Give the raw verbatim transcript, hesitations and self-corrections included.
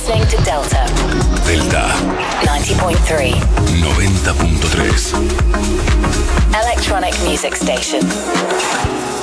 listening to Delta. Delta. ninety point three. noventa punto tres. Electronic music station.